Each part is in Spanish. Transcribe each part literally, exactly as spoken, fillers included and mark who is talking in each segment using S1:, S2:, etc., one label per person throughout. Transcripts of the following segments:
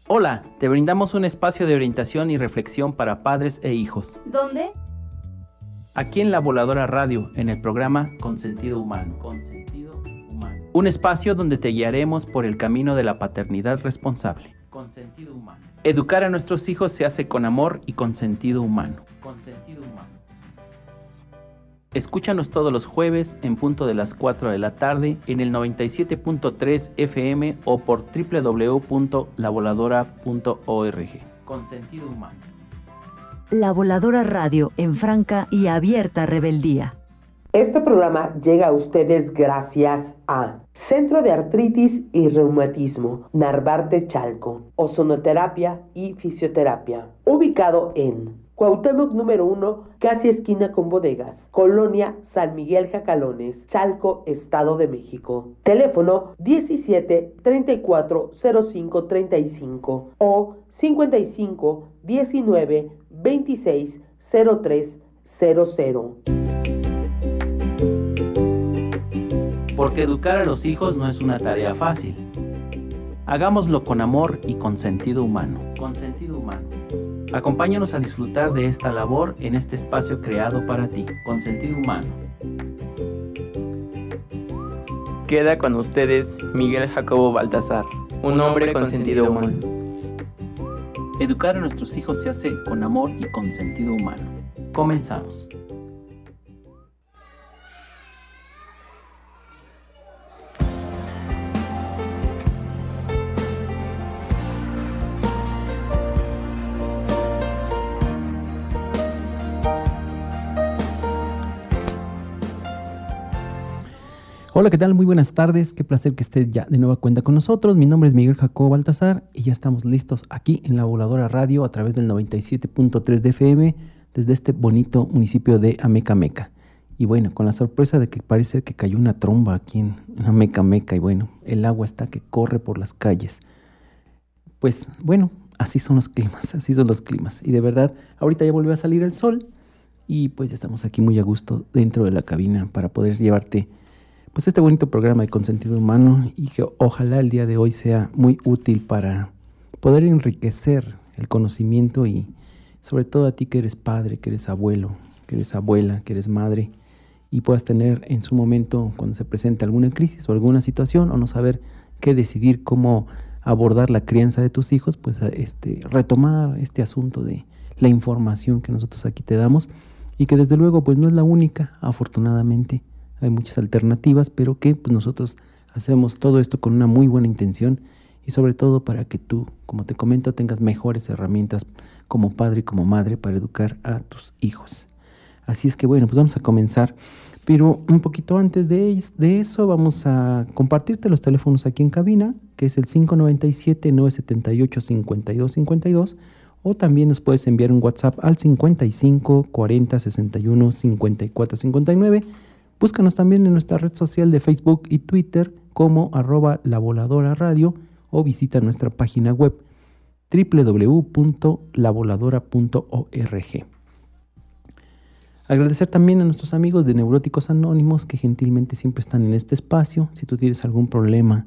S1: Hola, te brindamos un espacio de orientación y reflexión para padres e hijos.
S2: ¿Dónde?
S1: Aquí en La Voladora Radio, en el programa Consentido Humano. Consentido Humano. Un espacio donde te guiaremos por el camino de la paternidad responsable. Consentido Humano. Educar a nuestros hijos se hace con amor y con sentido humano. Consentido Humano. Escúchanos todos los jueves en punto de las cuatro de la tarde en el noventa y siete punto tres F M o por doble u doble u doble u punto la voladora punto org. Con sentido humano.
S3: La Voladora Radio en franca y abierta rebeldía.
S4: Este programa llega a ustedes gracias a Centro de Artritis y Reumatismo Narvarte Chalco, Ozonoterapia y Fisioterapia, ubicado en Cuauhtémoc número uno, casi esquina con bodegas, Colonia San Miguel Jacalones, Chalco, Estado de México. Teléfono diecisiete, treinta y cuatro, cero cinco, treinta y cinco o cincuenta y cinco, diecinueve, veintiséis, cero tres cero cero.
S1: Porque educar a los hijos no es una tarea fácil. Hagámoslo con amor y con sentido humano. Con sentido humano. Acompáñanos a disfrutar de esta labor en este espacio creado para ti, con sentido humano.
S5: Queda con ustedes Miguel Jacobo Baltasar, un, un hombre con, con sentido humano.
S1: Educar a nuestros hijos se hace con amor y con sentido humano. Comenzamos.
S6: Hola, ¿qué tal? Muy buenas tardes. Qué placer que estés ya de nueva cuenta con nosotros. Mi nombre es Miguel Jacobo Baltasar y ya estamos listos aquí en La Voladora Radio a través del noventa y siete punto tres de F M desde este bonito municipio de Amecameca. Y bueno, con la sorpresa de que parece que cayó una tromba aquí en, en Amecameca y bueno, el agua está que corre por las calles. Pues bueno, así son los climas, así son los climas. Y de verdad, ahorita ya volvió a salir el sol y pues ya estamos aquí muy a gusto dentro de la cabina para poder llevarte pues este bonito programa de Consentido Humano y que ojalá el día de hoy sea muy útil para poder enriquecer el conocimiento y sobre todo a ti que eres padre, que eres abuelo, que eres abuela, que eres madre y puedas tener en su momento cuando se presente alguna crisis o alguna situación o no saber qué decidir, cómo abordar la crianza de tus hijos, pues este, retomar este asunto de la información que nosotros aquí te damos y que desde luego pues no es la única, afortunadamente. Hay muchas alternativas, pero que pues, nosotros hacemos todo esto con una muy buena intención y sobre todo para que tú, como te comento, tengas mejores herramientas como padre y como madre para educar a tus hijos. Así es que bueno, pues vamos a comenzar, pero un poquito antes de, de eso vamos a compartirte los teléfonos aquí en cabina, que es el cinco nueve siete, nueve siete ocho, cinco dos cinco dos o también nos puedes enviar un WhatsApp al cincuenta y cinco, cuarenta, sesenta y uno, cincuenta y cuatro, cincuenta y nueve. Búscanos también en nuestra red social de Facebook y Twitter como arroba La Voladora Radio o visita nuestra página web doble u doble u doble u punto la voladora punto org. Agradecer también a nuestros amigos de Neuróticos Anónimos que gentilmente siempre están en este espacio. Si tú tienes algún problema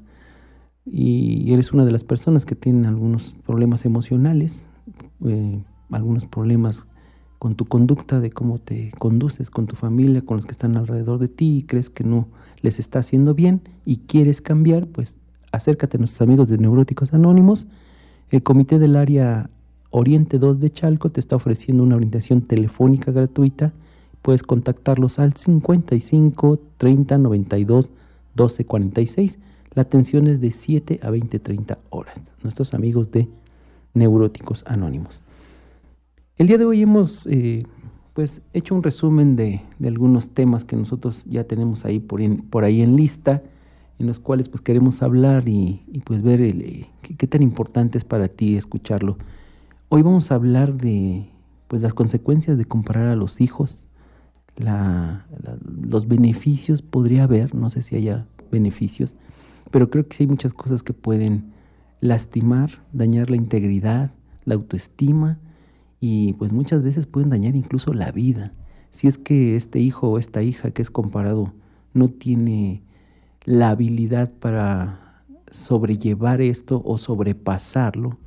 S6: y eres una de las personas que tienen algunos problemas emocionales, eh, algunos problemas con tu conducta, de cómo te conduces con tu familia, con los que están alrededor de ti y crees que no les está haciendo bien y quieres cambiar, pues acércate a nuestros amigos de Neuróticos Anónimos. El Comité del Área Oriente dos de Chalco te está ofreciendo una orientación telefónica gratuita. Puedes contactarlos al cincuenta y cinco, treinta, noventa y dos, doce, cuarenta y seis. La atención es de siete a veinte, treinta horas. Nuestros amigos de Neuróticos Anónimos. El día de hoy hemos eh, pues hecho un resumen de, de algunos temas que nosotros ya tenemos ahí por, en, por ahí en lista, en los cuales pues queremos hablar y, y pues ver el, eh, qué, qué tan importante es para ti escucharlo. Hoy vamos a hablar de pues las consecuencias de comparar a los hijos, la, la, los beneficios podría haber, no sé si haya beneficios, pero creo que sí hay muchas cosas que pueden lastimar, dañar la integridad, la autoestima, y pues muchas veces pueden dañar incluso la vida. Si es que este hijo o esta hija que es comparado no tiene la habilidad para sobrellevar esto o sobrepasarlo,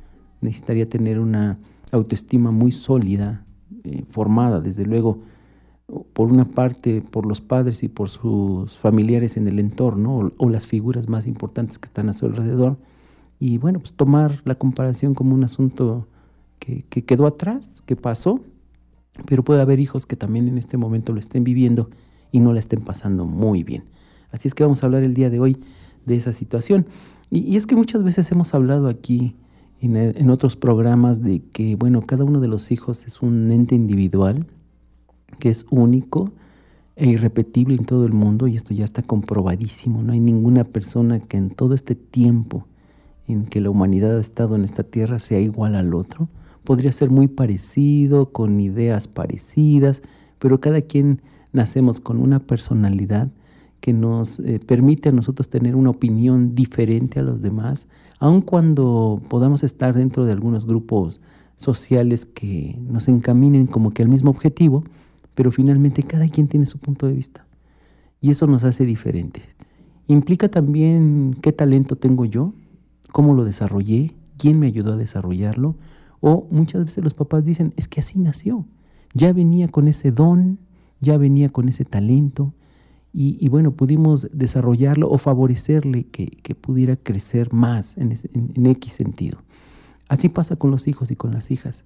S6: necesitaría tener una autoestima muy sólida, eh, formada desde luego por una parte por los padres y por sus familiares en el entorno o, o las figuras más importantes que están a su alrededor, y bueno, pues tomar la comparación como un asunto que, que quedó atrás, que pasó, pero puede haber hijos que también en este momento lo estén viviendo y no la estén pasando muy bien. Así es que vamos a hablar el día de hoy de esa situación. Y, y es que muchas veces hemos hablado aquí en, en otros programas de que, bueno, cada uno de los hijos es un ente individual, que es único e irrepetible en todo el mundo, y esto ya está comprobadísimo. No hay ninguna persona que en todo este tiempo en que la humanidad ha estado en esta tierra sea igual al otro. Podría ser muy parecido, con ideas parecidas, pero cada quien nacemos con una personalidad que nos eh, permite a nosotros tener una opinión diferente a los demás, aun cuando podamos estar dentro de algunos grupos sociales que nos encaminen como que al mismo objetivo, pero finalmente cada quien tiene su punto de vista y eso nos hace diferentes. Implica también qué talento tengo yo, cómo lo desarrollé, quién me ayudó a desarrollarlo, o muchas veces los papás dicen, es que así nació, ya venía con ese don, ya venía con ese talento, y, y bueno, pudimos desarrollarlo o favorecerle que, que pudiera crecer más en, ese, en, en X sentido. Así pasa con los hijos y con las hijas.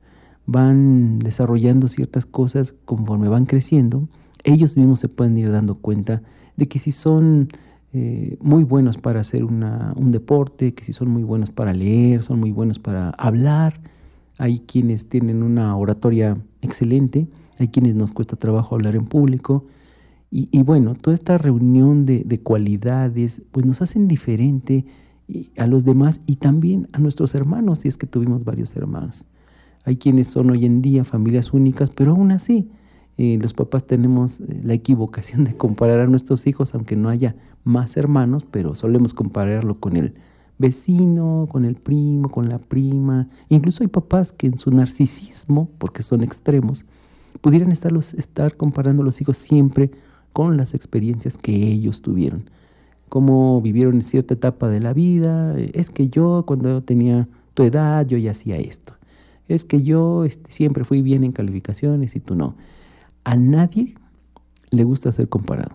S6: Van desarrollando ciertas cosas conforme van creciendo. Ellos mismos se pueden ir dando cuenta de que si son eh, muy buenos para hacer una, un deporte, que si son muy buenos para leer, son muy buenos para hablar. Hay quienes tienen una oratoria excelente, hay quienes nos cuesta trabajo hablar en público. Y, y bueno, toda esta reunión de, de cualidades pues nos hacen diferente a los demás y también a nuestros hermanos, si es que tuvimos varios hermanos. Hay quienes son hoy en día familias únicas, pero aún así eh, los papás tenemos eh, la equivocación de comparar a nuestros hijos, aunque no haya más hermanos, pero solemos compararlo con el vecino, con el primo, con la prima. Incluso hay papás que en su narcisismo, porque son extremos, pudieran estarlos, estar comparando a los hijos siempre con las experiencias que ellos tuvieron, cómo vivieron en cierta etapa de la vida. Es que yo cuando tenía tu edad yo ya hacía esto. Es que yo este, siempre fui bien en calificaciones y tú no. A nadie le gusta ser comparado.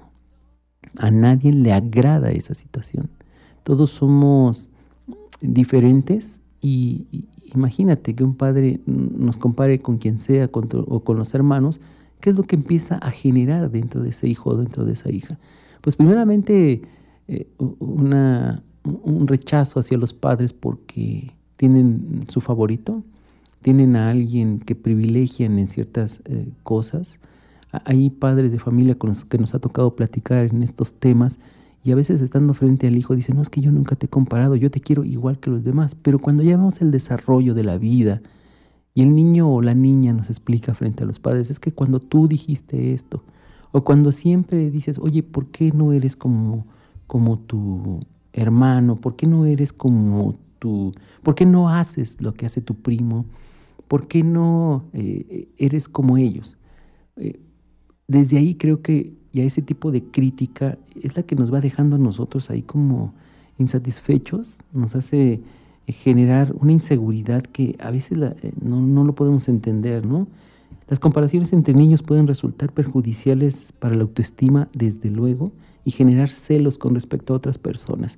S6: A nadie le agrada esa situación. Todos somos diferentes y, y imagínate que un padre nos compare con quien sea con tu, o con los hermanos. ¿Qué es lo que empieza a generar dentro de ese hijo o dentro de esa hija? Pues primeramente eh, una, un rechazo hacia los padres porque tienen su favorito, tienen a alguien que privilegian en ciertas eh, cosas. Hay padres de familia con los que nos ha tocado platicar en estos temas y a veces estando frente al hijo dicen, no, es que yo nunca te he comparado, yo te quiero igual que los demás. Pero cuando ya vemos el desarrollo de la vida y el niño o la niña nos explica frente a los padres, es que cuando tú dijiste esto, o cuando siempre dices, oye, ¿por qué no eres como, como tu hermano? ¿Por qué no eres como tu, por qué no haces lo que hace tu primo? ¿Por qué no eh, eres como ellos? Eh, desde ahí creo que ya ese tipo de crítica es la que nos va dejando a nosotros ahí como insatisfechos, nos hace eh, generar una inseguridad que a veces la, eh, no, no lo podemos entender, ¿no? Las comparaciones entre niños pueden resultar perjudiciales para la autoestima, desde luego, y generar celos con respecto a otras personas.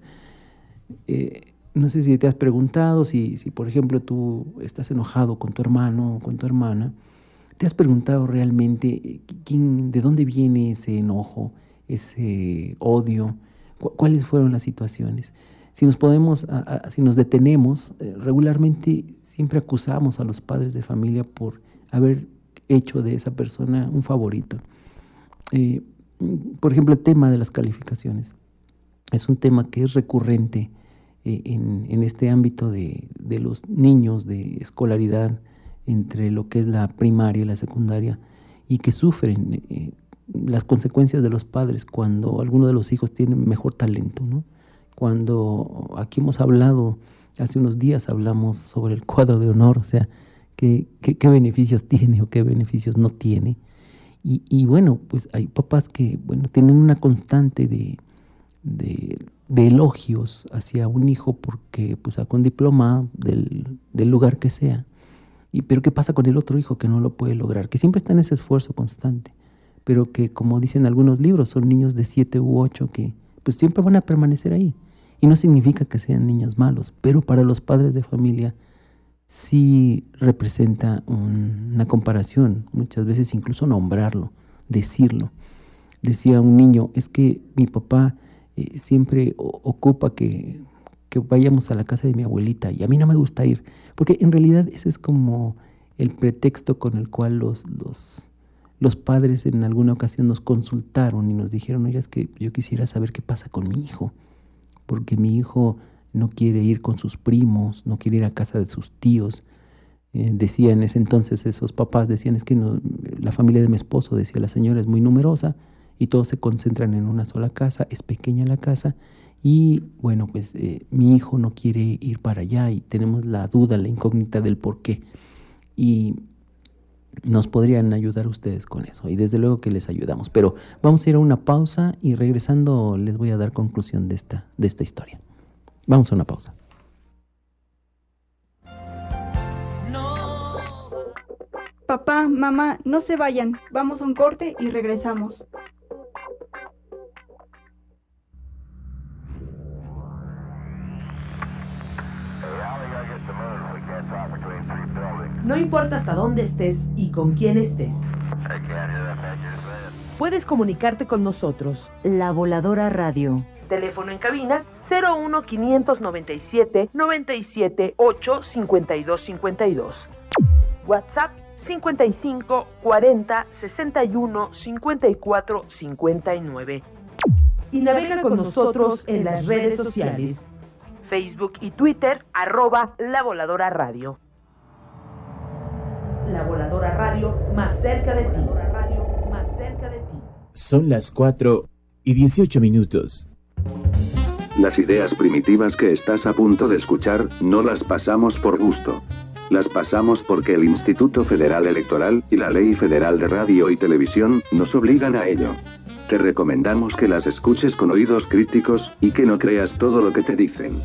S6: Eh, No sé si te has preguntado, si, si por ejemplo tú estás enojado con tu hermano o con tu hermana, ¿te has preguntado realmente quién, de dónde viene ese enojo, ese odio? ¿Cu- ¿Cuáles fueron las situaciones? Si nos podemos, a, a, si nos detenemos, eh, regularmente siempre acusamos a los padres de familia por haber hecho de esa persona un favorito. Eh, por ejemplo, el tema de las calificaciones es un tema que es recurrente En, en este ámbito de, de los niños, de escolaridad entre lo que es la primaria y la secundaria, y que sufren eh, las consecuencias de los padres cuando alguno de los hijos tiene mejor talento, ¿no? Cuando aquí hemos hablado, hace unos días hablamos sobre el cuadro de honor, o sea, qué, qué, qué beneficios tiene o qué beneficios no tiene. Y, y bueno, pues hay papás que bueno, tienen una constante de, de de elogios hacia un hijo porque pues sacó un diploma del, del lugar que sea. Y, pero ¿qué pasa con el otro hijo que no lo puede lograr? Que siempre está en ese esfuerzo constante, pero que, como dicen algunos libros, son niños de siete u ocho que pues siempre van a permanecer ahí. Y no significa que sean niños malos, pero para los padres de familia sí representa un, una comparación, muchas veces incluso nombrarlo, decirlo. Decía un niño, es que mi papá eh, siempre o, ocupa que, que vayamos a la casa de mi abuelita y a mí no me gusta ir, porque en realidad ese es como el pretexto con el cual los, los, los padres en alguna ocasión nos consultaron y nos dijeron, oiga, es que yo quisiera saber qué pasa con mi hijo, porque mi hijo no quiere ir con sus primos, no quiere ir a casa de sus tíos. Eh, decía en ese entonces esos papás, decían, es que no, la familia de mi esposo, decía la señora, es muy numerosa y todos se concentran en una sola casa, es pequeña la casa y bueno, pues eh, mi hijo no quiere ir para allá y tenemos la duda, la incógnita del por qué. Y nos podrían ayudar ustedes con eso y desde luego que les ayudamos, pero vamos a ir a una pausa y regresando les voy a dar conclusión de esta, de esta historia. Vamos a una pausa.
S2: Papá, mamá, no se vayan, vamos a un corte y regresamos.
S4: No importa hasta dónde estés y con quién estés. Puedes comunicarte con nosotros.
S3: La Voladora Radio.
S4: Teléfono en cabina cero uno quinientos noventa y siete noventa y siete ocho cincuenta y dos cincuenta y dos. WhatsApp cincuenta y cinco cuarenta sesenta y uno cincuenta y cuatro cincuenta y nueve. Y navega con nosotros en las redes sociales. Facebook y Twitter, arroba La Voladora Radio. La Voladora Radio, más cerca de ti. Más cerca de ti.
S7: Son las cuatro y dieciocho minutos.
S8: Las ideas primitivas que estás a punto de escuchar, no las pasamos por gusto. Las pasamos porque el Instituto Federal Electoral y la Ley Federal de Radio y Televisión nos obligan a ello. Te recomendamos que las escuches con oídos críticos y que no creas todo lo que te dicen.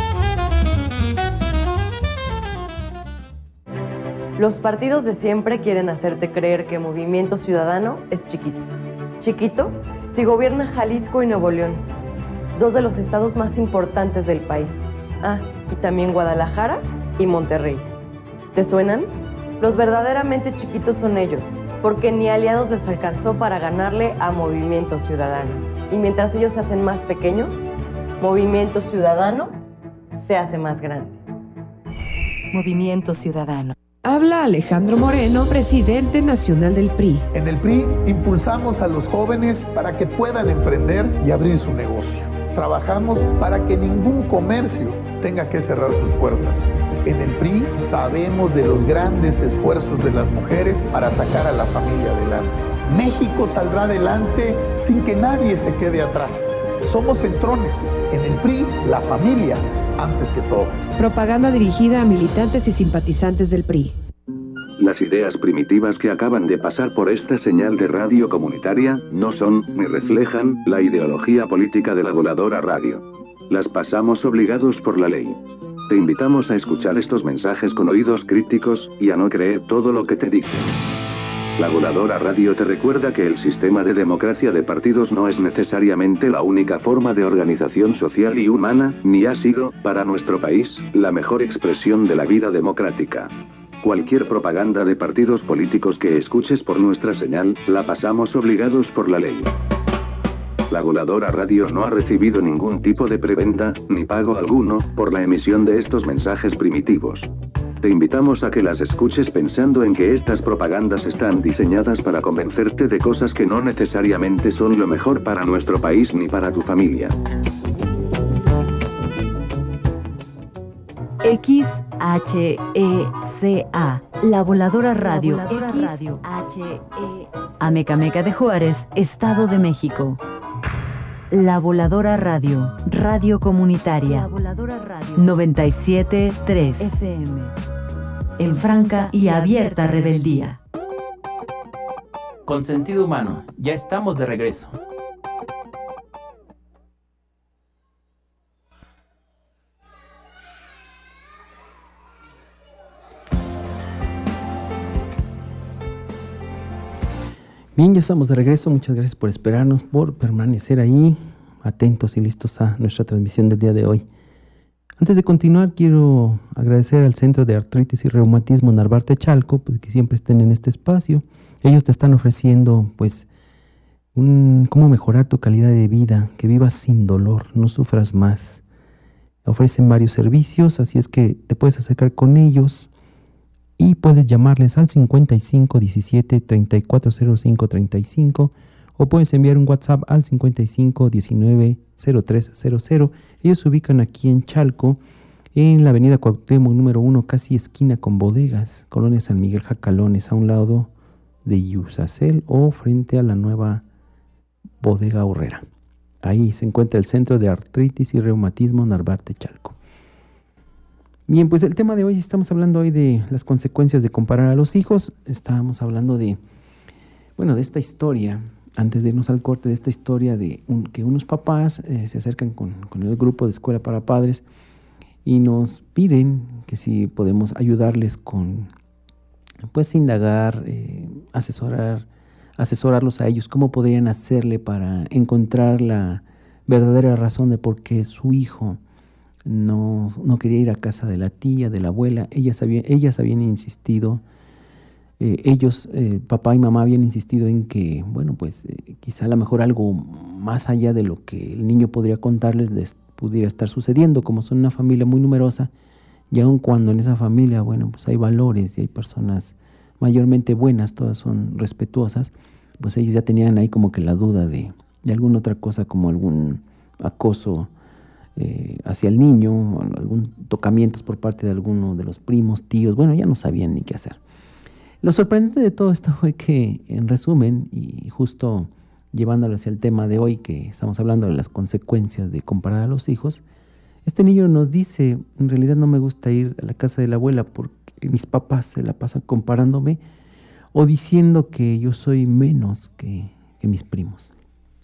S9: Los partidos de siempre quieren hacerte creer que Movimiento Ciudadano es chiquito. Chiquito si gobierna Jalisco y Nuevo León, dos de los estados más importantes del país. Ah, y también Guadalajara y Monterrey. ¿Te suenan? Los verdaderamente chiquitos son ellos, porque ni aliados les alcanzó para ganarle a Movimiento Ciudadano. Y mientras ellos se hacen más pequeños, Movimiento Ciudadano se hace más grande.
S3: Movimiento Ciudadano.
S10: Habla Alejandro Moreno, presidente nacional del P R I.
S11: En el P R I impulsamos a los jóvenes para que puedan emprender y abrir su negocio. Trabajamos para que ningún comercio tenga que cerrar sus puertas. En el P R I sabemos de los grandes esfuerzos de las mujeres para sacar a la familia adelante. México saldrá adelante sin que nadie se quede atrás. Somos centrones. En el P R I, la familia antes que todo.
S10: Propaganda dirigida a militantes y simpatizantes del P R I.
S8: Las ideas primitivas que acaban de pasar por esta señal de radio comunitaria no son ni reflejan la ideología política de la Voladora Radio. Las pasamos obligados por la ley. Te invitamos a escuchar estos mensajes con oídos críticos y a no creer todo lo que te dicen. La Voladora Radio te recuerda que el sistema de democracia de partidos no es necesariamente la única forma de organización social y humana, ni ha sido, para nuestro país, la mejor expresión de la vida democrática. Cualquier propaganda de partidos políticos que escuches por nuestra señal, la pasamos obligados por la ley. La Voladora Radio no ha recibido ningún tipo de preventa, ni pago alguno, por la emisión de estos mensajes primitivos. Te invitamos a que las escuches pensando en que estas propagandas están diseñadas para convencerte de cosas que no necesariamente son lo mejor para nuestro país ni para tu familia.
S3: X H E C A, La Voladora Radio. La Voladora Radio. H E Amecameca de Juárez, Estado de México. La Voladora Radio, radio comunitaria. La Voladora Radio. noventa y siete punto tres F M. En franca y abierta rebeldía.
S1: Con sentido humano, ya estamos de regreso.
S6: Bien, ya estamos de regreso. Muchas gracias por esperarnos, por permanecer ahí, atentos y listos a nuestra transmisión del día de hoy. Antes de continuar, quiero agradecer al Centro de Artritis y Reumatismo Narvarte Chalco, pues, que siempre estén en este espacio. Ellos te están ofreciendo, pues, un, cómo mejorar tu calidad de vida, que vivas sin dolor, no sufras más. Ofrecen varios servicios, así es que te puedes acercar con ellos y puedes llamarles al cincuenta y cinco diecisiete treinta y cuatro cero cinco treinta y cinco o puedes enviar un WhatsApp al cincuenta y cinco diecinueve cero tres cero cero. Ellos se ubican aquí en Chalco, en la avenida Cuauhtémoc número uno, casi esquina con Bodegas, Colonia San Miguel Jacalones, a un lado de Yusacel o frente a la nueva Bodega Horrera. Ahí se encuentra el Centro de Artritis y Reumatismo Narvarte Chalco. Bien, pues el tema de hoy, estamos hablando hoy de las consecuencias de comparar a los hijos. Estábamos hablando de, bueno, de esta historia, antes de irnos al corte, de esta historia de un, que unos papás eh, se acercan con, con el grupo de Escuela para Padres y nos piden que si podemos ayudarles con, pues, indagar, eh, asesorar, asesorarlos a ellos, cómo podrían hacerle para encontrar la verdadera razón de por qué su hijo no, no quería ir a casa de la tía, de la abuela. Ellas habían, ellas habían insistido, eh, ellos, eh, papá y mamá habían insistido en que, bueno, pues eh, quizá a lo mejor algo más allá de lo que el niño podría contarles les pudiera estar sucediendo, como son una familia muy numerosa, y aun cuando en esa familia, bueno, pues hay valores y hay personas mayormente buenas, todas son respetuosas, pues ellos ya tenían ahí como que la duda de, de alguna otra cosa, como algún acoso eh, hacia el niño, algún tocamientos por parte de alguno de los primos, tíos. Bueno, ya no sabían ni qué hacer. Lo sorprendente de todo esto fue que, en resumen, y justo llevándolo hacia el tema de hoy, que estamos hablando de las consecuencias de comparar a los hijos, este niño nos dice: en realidad no me gusta ir a la casa de la abuela porque mis papás se la pasan comparándome o diciendo que yo soy menos que, que mis primos.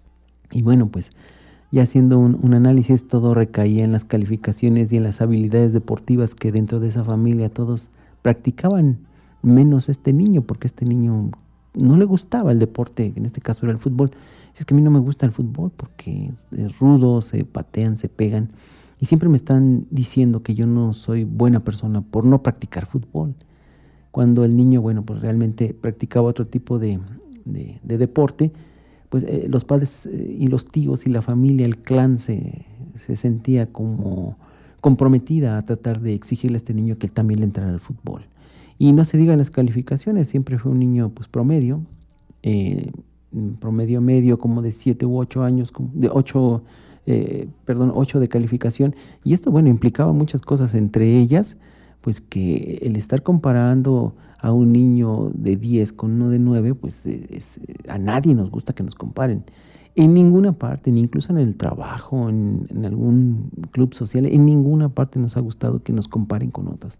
S6: Y bueno, pues ya haciendo un, un análisis, todo recaía en las calificaciones y en las habilidades deportivas que dentro de esa familia todos practicaban, menos este niño, porque este niño no le gustaba el deporte, en este caso era el fútbol. Es que a mí no me gusta el fútbol porque es rudo, se patean, se pegan, y siempre me están diciendo que yo no soy buena persona por no practicar fútbol, cuando el niño, bueno, pues realmente practicaba otro tipo de, de, de deporte. Pues eh, los padres eh, y los tíos y la familia, el clan se, se sentía como comprometida a tratar de exigirle a este niño que él también le entrara al fútbol. Y no se digan las calificaciones, siempre fue un niño pues promedio, eh, promedio medio como de siete u ocho años, como de ocho, eh, perdón, ocho de calificación. Y esto, bueno, implicaba muchas cosas, entre ellas, pues que el estar comparando a un niño de diez con uno de nueve, pues es, a nadie nos gusta que nos comparen. En ninguna parte, ni incluso en el trabajo, en, en algún club social, en ninguna parte nos ha gustado que nos comparen con otros.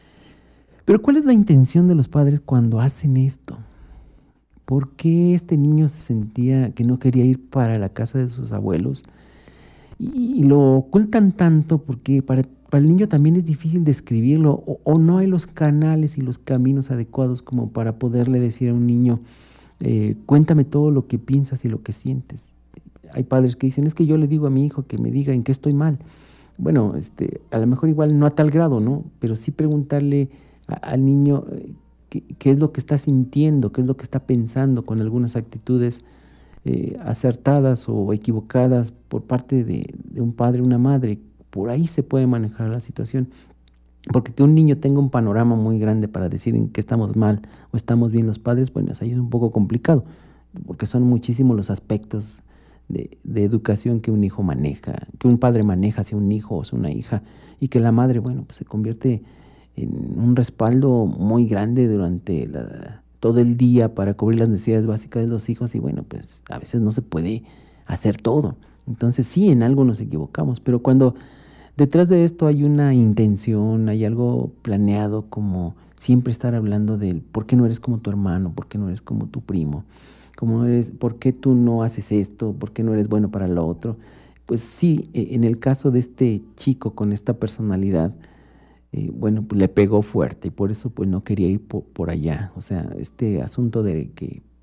S6: Pero ¿cuál es la intención de los padres cuando hacen esto? ¿Por qué este niño se sentía que no quería ir para la casa de sus abuelos? Y, y lo ocultan tanto porque para, para el niño también es difícil describirlo, o, o no hay los canales y los caminos adecuados como para poderle decir a un niño, eh, cuéntame todo lo que piensas y lo que sientes. Hay padres que dicen, es que yo le digo a mi hijo que me diga en qué estoy mal. Bueno, este, a lo mejor igual no a tal grado, ¿no? Pero sí preguntarle al niño qué, qué es lo que está sintiendo, qué es lo que está pensando con algunas actitudes eh, acertadas o equivocadas por parte de, de un padre o una madre. Por ahí se puede manejar la situación, porque que un niño tenga un panorama muy grande para decir en qué estamos mal o estamos bien los padres, bueno, ahí es un poco complicado, porque son muchísimos los aspectos de, de educación que un hijo maneja, que un padre maneja hacia un hijo o hacia una hija, y que la madre, bueno, pues se convierte en un respaldo muy grande durante la, todo el día para cubrir las necesidades básicas de los hijos, y bueno, pues a veces no se puede hacer todo. Entonces sí, en algo nos equivocamos, pero cuando detrás de esto hay una intención, hay algo planeado, como siempre estar hablando del por qué no eres como tu hermano, por qué no eres como tu primo, cómo eres, por qué tú no haces esto, por qué no eres bueno para lo otro, pues sí, en el caso de este chico con esta personalidad, Eh, bueno, pues le pegó fuerte y por eso pues no quería ir por, por allá. O sea, este asunto de que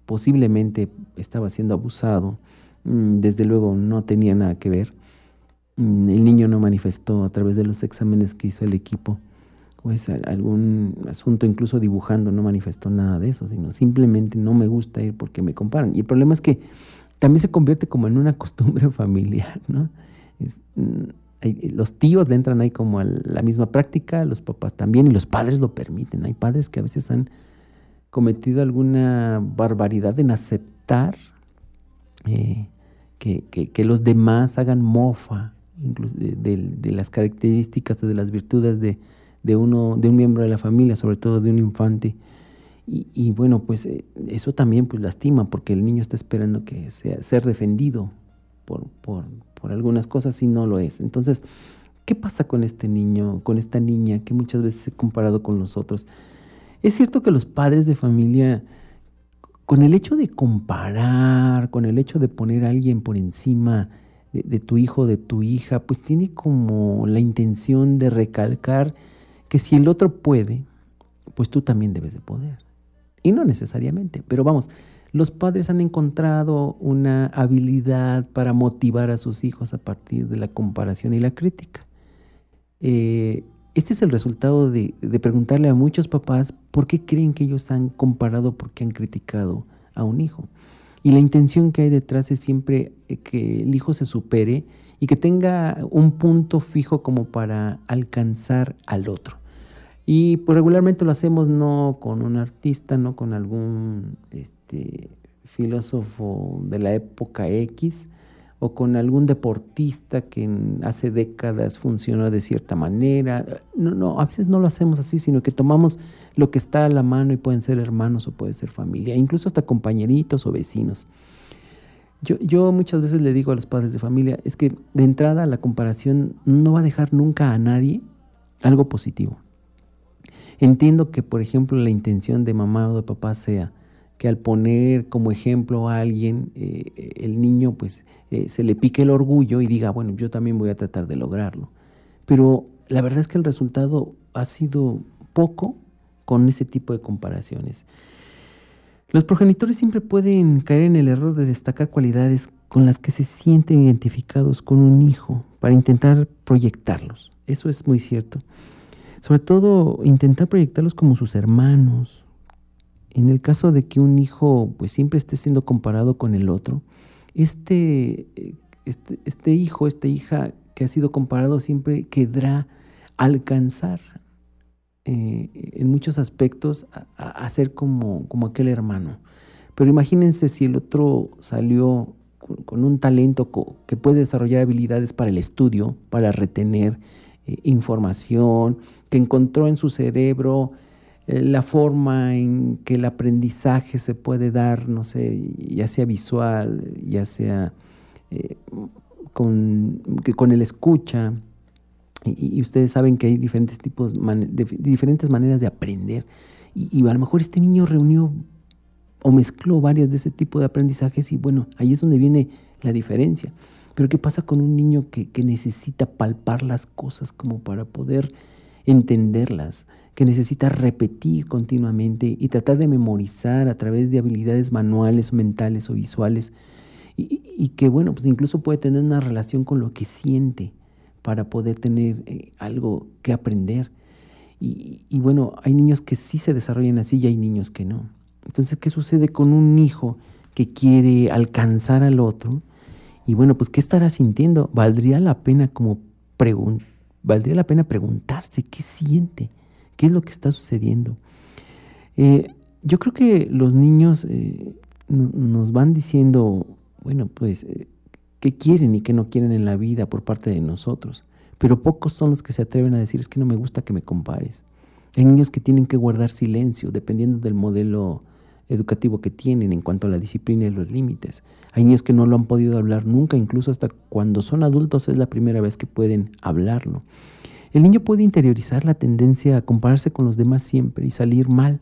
S6: posiblemente estaba siendo abusado. Desde luego no tenía nada que ver. El niño no manifestó a través de los exámenes que hizo el equipo, pues algún asunto, incluso dibujando, no manifestó nada de eso, sino simplemente no me gusta ir porque me comparan. Y el problema es que también se convierte como en una costumbre familiar, ¿no? Es, hay, los tíos le entran ahí como a la misma práctica, los papás también, y los padres lo permiten. Hay padres que a veces han cometido alguna barbaridad en aceptar eh, que, que, que los demás hagan mofa incluso de, de, de las características o de las virtudes de, de, uno, de un miembro de la familia, sobre todo de un infante. Y, y bueno, pues eh, eso también pues lastima, porque el niño está esperando que sea ser defendido por, por, por algunas cosas y no lo es. Entonces, ¿qué pasa con este niño, con esta niña que muchas veces he comparado con los otros? Es cierto que los padres de familia, con el hecho de comparar, con el hecho de poner a alguien por encima de, de tu hijo o de tu hija, pues tiene como la intención de recalcar que si el otro puede, pues tú también debes de poder. Y no necesariamente, pero vamos, los padres han encontrado una habilidad para motivar a sus hijos a partir de la comparación y la crítica. Eh, este es el resultado de, de preguntarle a muchos papás por qué creen que ellos han comparado, por qué han criticado a un hijo. Y la intención que hay detrás es siempre que el hijo se supere y que tenga un punto fijo como para alcanzar al otro. Y pues regularmente lo hacemos no con un artista, no con algún este, filósofo de la época X, o con algún deportista que en, hace décadas funcionó de cierta manera. No, no, a veces no lo hacemos así, sino que tomamos lo que está a la mano y pueden ser hermanos o puede ser familia, incluso hasta compañeritos o vecinos. Yo, yo muchas veces le digo a los padres de familia, es que de entrada la comparación no va a dejar nunca a nadie algo positivo. Entiendo que, por ejemplo, la intención de mamá o de papá sea que al poner como ejemplo a alguien, eh, el niño pues eh, se le pique el orgullo y diga, bueno, yo también voy a tratar de lograrlo. Pero la verdad es que el resultado ha sido poco con ese tipo de comparaciones. Los progenitores siempre pueden caer en el error de destacar cualidades con las que se sienten identificados con un hijo para intentar proyectarlos. Eso es muy cierto. Sobre todo, intentar proyectarlos como sus hermanos. En el caso de que un hijo pues siempre esté siendo comparado con el otro, este, este, este hijo, esta hija que ha sido comparado siempre querrá alcanzar eh, en muchos aspectos a, a ser como, como aquel hermano. Pero imagínense si el otro salió con, con un talento co, que puede desarrollar habilidades para el estudio, para retener eh, información, que encontró en su cerebro eh, la forma en que el aprendizaje se puede dar, no sé, ya sea visual, ya sea eh, con, que con el escucha, y, y ustedes saben que hay diferentes tipos, man, de, diferentes maneras de aprender, y, y a lo mejor este niño reunió o mezcló varias de ese tipo de aprendizajes, y bueno, ahí es donde viene la diferencia. Pero ¿qué pasa con un niño que, que necesita palpar las cosas como para poder entenderlas, que necesita repetir continuamente y tratar de memorizar a través de habilidades manuales, mentales o visuales, y, y que bueno, pues incluso puede tener una relación con lo que siente para poder tener eh, algo que aprender? Y, y bueno, hay niños que sí se desarrollan así y hay niños que no. Entonces, ¿qué sucede con un hijo que quiere alcanzar al otro? Y bueno, pues ¿qué estará sintiendo? Valdría la pena como preguntar. Valdría la pena preguntarse qué siente, qué es lo que está sucediendo. Eh, yo creo que los niños eh, no, nos van diciendo, bueno, pues, eh, qué quieren y qué no quieren en la vida por parte de nosotros. Pero pocos son los que se atreven a decir, es que no me gusta que me compares. Hay niños que tienen que guardar silencio, dependiendo del modelo educativo que tienen en cuanto a la disciplina y los límites. Hay niños que no lo han podido hablar nunca, incluso hasta cuando son adultos es la primera vez que pueden hablarlo. El niño puede interiorizar la tendencia a compararse con los demás siempre y salir mal,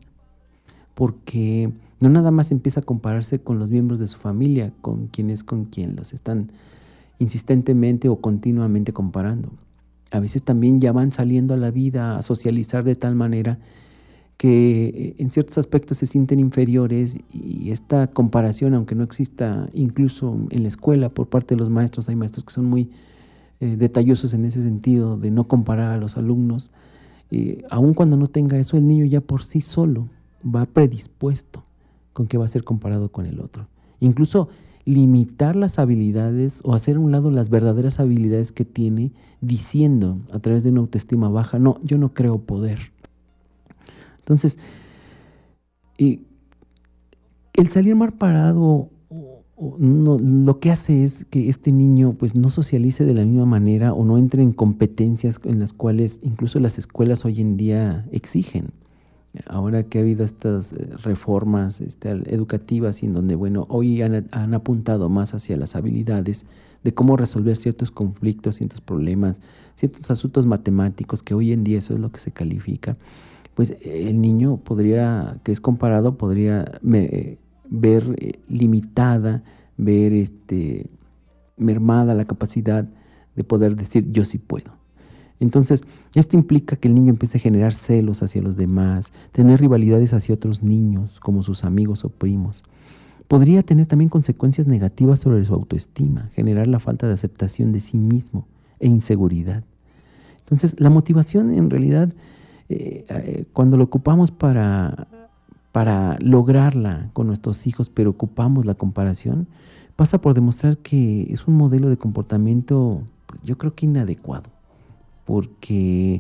S6: porque no nada más empieza a compararse con los miembros de su familia, con quien es con quien los están insistentemente o continuamente comparando. A veces también ya van saliendo a la vida a socializar de tal manera que en ciertos aspectos se sienten inferiores, y esta comparación, aunque no exista incluso en la escuela por parte de los maestros, hay maestros que son muy eh, detallosos en ese sentido de no comparar a los alumnos, eh, aun cuando no tenga eso, el niño ya por sí solo va predispuesto con que va a ser comparado con el otro. Incluso limitar las habilidades o hacer a un lado las verdaderas habilidades que tiene, diciendo a través de una autoestima baja, no, yo no creo poder. Entonces, eh, el salir mal parado o, o no, lo que hace es que este niño pues no socialice de la misma manera o no entre en competencias en las cuales incluso las escuelas hoy en día exigen. Ahora que ha habido estas reformas este, educativas y en donde, bueno, hoy han, han apuntado más hacia las habilidades de cómo resolver ciertos conflictos, ciertos problemas, ciertos asuntos matemáticos, que hoy en día eso es lo que se califica, pues el niño podría, que es comparado, podría me, ver eh, limitada, ver este, mermada la capacidad de poder decir yo sí puedo. Entonces, esto implica que el niño empiece a generar celos hacia los demás, tener rivalidades hacia otros niños, como sus amigos o primos. Podría tener también consecuencias negativas sobre su autoestima, generar la falta de aceptación de sí mismo e inseguridad. Entonces, la motivación en realidad, eh, eh, cuando lo ocupamos para, para lograrla con nuestros hijos, pero ocupamos la comparación, pasa por demostrar que es un modelo de comportamiento, pues, yo creo que inadecuado. Porque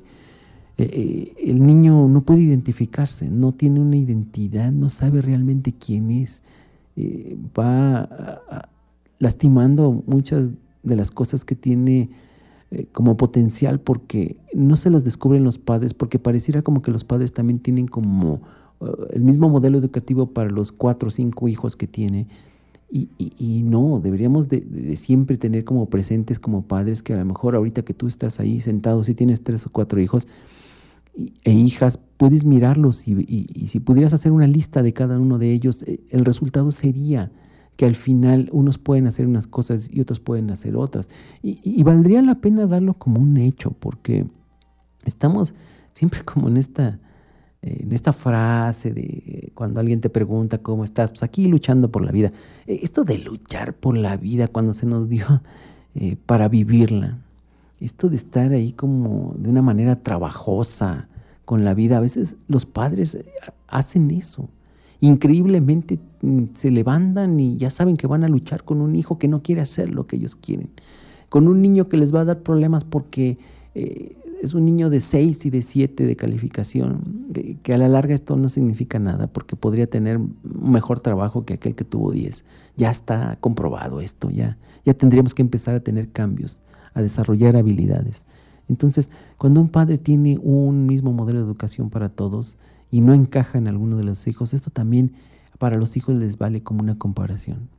S6: eh, el niño no puede identificarse, no tiene una identidad, no sabe realmente quién es, eh, va a, a, lastimando muchas de las cosas que tiene eh, como potencial, porque no se las descubren los padres, porque pareciera como que los padres también tienen como uh, el mismo modelo educativo para los cuatro o cinco hijos que tiene. Y, y, y no, deberíamos de, de siempre tener como presentes como padres que a lo mejor ahorita que tú estás ahí sentado, si tienes tres o cuatro hijos y, e hijas, puedes mirarlos y, y, y si pudieras hacer una lista de cada uno de ellos, el resultado sería que al final unos pueden hacer unas cosas y otros pueden hacer otras. Y, y, y valdría la pena darlo como un hecho, porque estamos siempre como en esta... en esta frase de cuando alguien te pregunta cómo estás, pues aquí luchando por la vida. Esto de luchar por la vida cuando se nos dio eh, para vivirla, esto de estar ahí como de una manera trabajosa con la vida, a veces los padres hacen eso. Increíblemente se levantan y ya saben que van a luchar con un hijo que no quiere hacer lo que ellos quieren, con un niño que les va a dar problemas porque eh, es un niño de seis y de siete de calificación, que, que a la larga esto no significa nada porque podría tener un mejor trabajo que aquel que tuvo diez. Ya está comprobado esto, ya, ya tendríamos que empezar a tener cambios, a desarrollar habilidades. Entonces, cuando un padre tiene un mismo modelo de educación para todos y no encaja en alguno de los hijos, esto también para los hijos les vale como una comparación.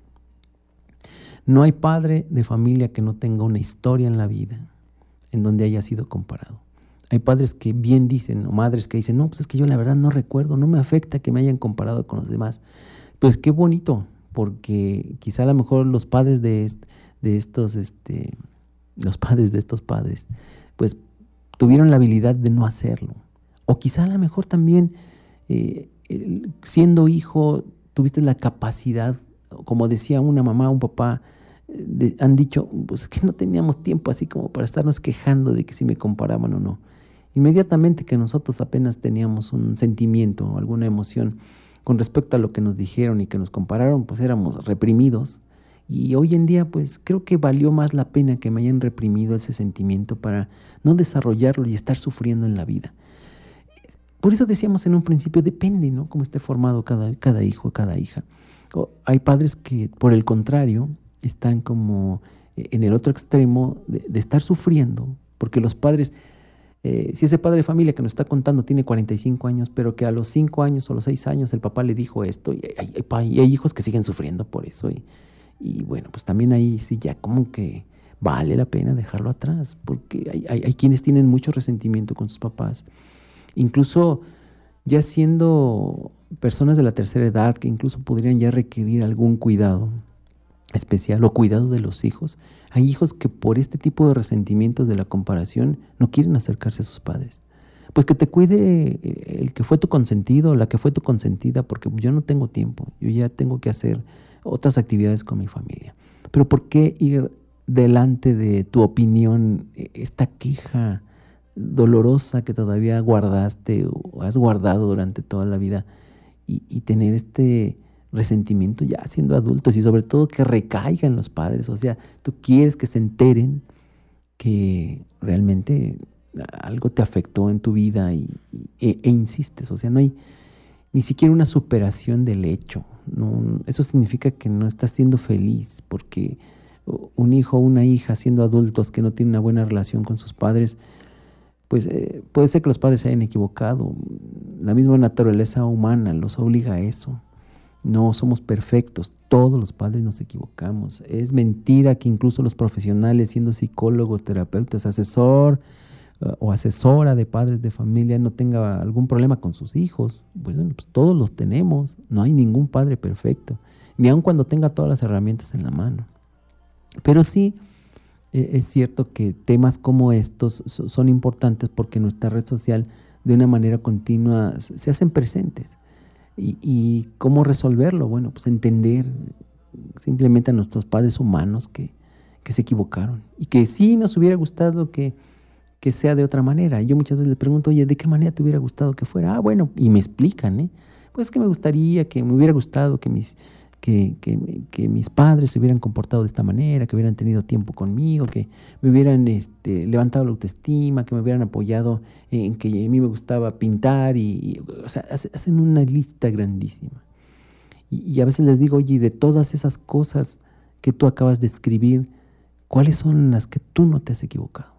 S6: No hay padre de familia que no tenga una historia en la vida en donde haya sido comparado. Hay padres que bien dicen, o madres que dicen, no, pues es que yo la verdad no recuerdo, no me afecta que me hayan comparado con los demás. Pues qué bonito, porque quizá a lo mejor los padres de, est- de estos, este, los padres de estos padres, pues tuvieron la habilidad de no hacerlo. O quizá a lo mejor también, eh, el, siendo hijo, tuviste la capacidad, como decía una mamá, un papá, De, han dicho, pues que no teníamos tiempo así como para estarnos quejando de que si me comparaban o no. Inmediatamente que nosotros apenas teníamos un sentimiento o alguna emoción con respecto a lo que nos dijeron y que nos compararon, pues éramos reprimidos. Y hoy en día, pues creo que valió más la pena que me hayan reprimido ese sentimiento para no desarrollarlo y estar sufriendo en la vida. Por eso decíamos en un principio, depende, ¿no? Cómo esté formado cada, cada hijo, cada hija. O hay padres que, por el contrario, están como en el otro extremo de, de estar sufriendo, porque los padres, eh, si ese padre de familia que nos está contando tiene cuarenta y cinco años, pero que a los cinco años o los seis años el papá le dijo esto, y hay, hay, y hay hijos que siguen sufriendo por eso, y, y bueno, pues también ahí sí ya como que vale la pena dejarlo atrás, porque hay, hay, hay quienes tienen mucho resentimiento con sus papás, incluso ya siendo personas de la tercera edad, que incluso podrían ya requerir algún cuidado especial o cuidado de los hijos. Hay hijos que por este tipo de resentimientos de la comparación no quieren acercarse a sus padres, pues que te cuide el que fue tu consentido, la que fue tu consentida, porque yo no tengo tiempo, yo ya tengo que hacer otras actividades con mi familia. Pero ¿por qué ir delante de tu opinión, esta queja dolorosa que todavía guardaste o has guardado durante toda la vida y, y tener este resentimiento ya siendo adultos y sobre todo que recaigan los padres? O sea, tú quieres que se enteren que realmente algo te afectó en tu vida y, e, e insistes. O sea, no hay ni siquiera una superación del hecho. No, eso significa que no estás siendo feliz, porque un hijo o una hija siendo adultos que no tienen una buena relación con sus padres, pues eh, puede ser que los padres se hayan equivocado. La misma naturaleza humana los obliga a eso. No somos perfectos, todos los padres nos equivocamos. Es mentira que incluso los profesionales, siendo psicólogos, terapeutas, asesor uh, o asesora de padres de familia, no tenga algún problema con sus hijos. Pues, bueno, pues todos los tenemos, no hay ningún padre perfecto, ni aun cuando tenga todas las herramientas en la mano. Pero sí, eh, es cierto que temas como estos so, son importantes porque nuestra red social de una manera continua se hacen presentes. Y, y cómo resolverlo, bueno, pues entender simplemente a nuestros padres humanos que, que se equivocaron y que sí nos hubiera gustado que, que sea de otra manera. Yo muchas veces le pregunto, oye, ¿de qué manera te hubiera gustado que fuera? Ah, bueno, y me explican, ¿eh? Pues que me gustaría, que me hubiera gustado que mis, que, que, que mis padres se hubieran comportado de esta manera, que hubieran tenido tiempo conmigo, que me hubieran este, levantado la autoestima, que me hubieran apoyado en que a mí me gustaba pintar y, y o sea, hacen una lista grandísima. Y, y a veces les digo, oye, de todas esas cosas que tú acabas de escribir, ¿cuáles son las que tú no te has equivocado?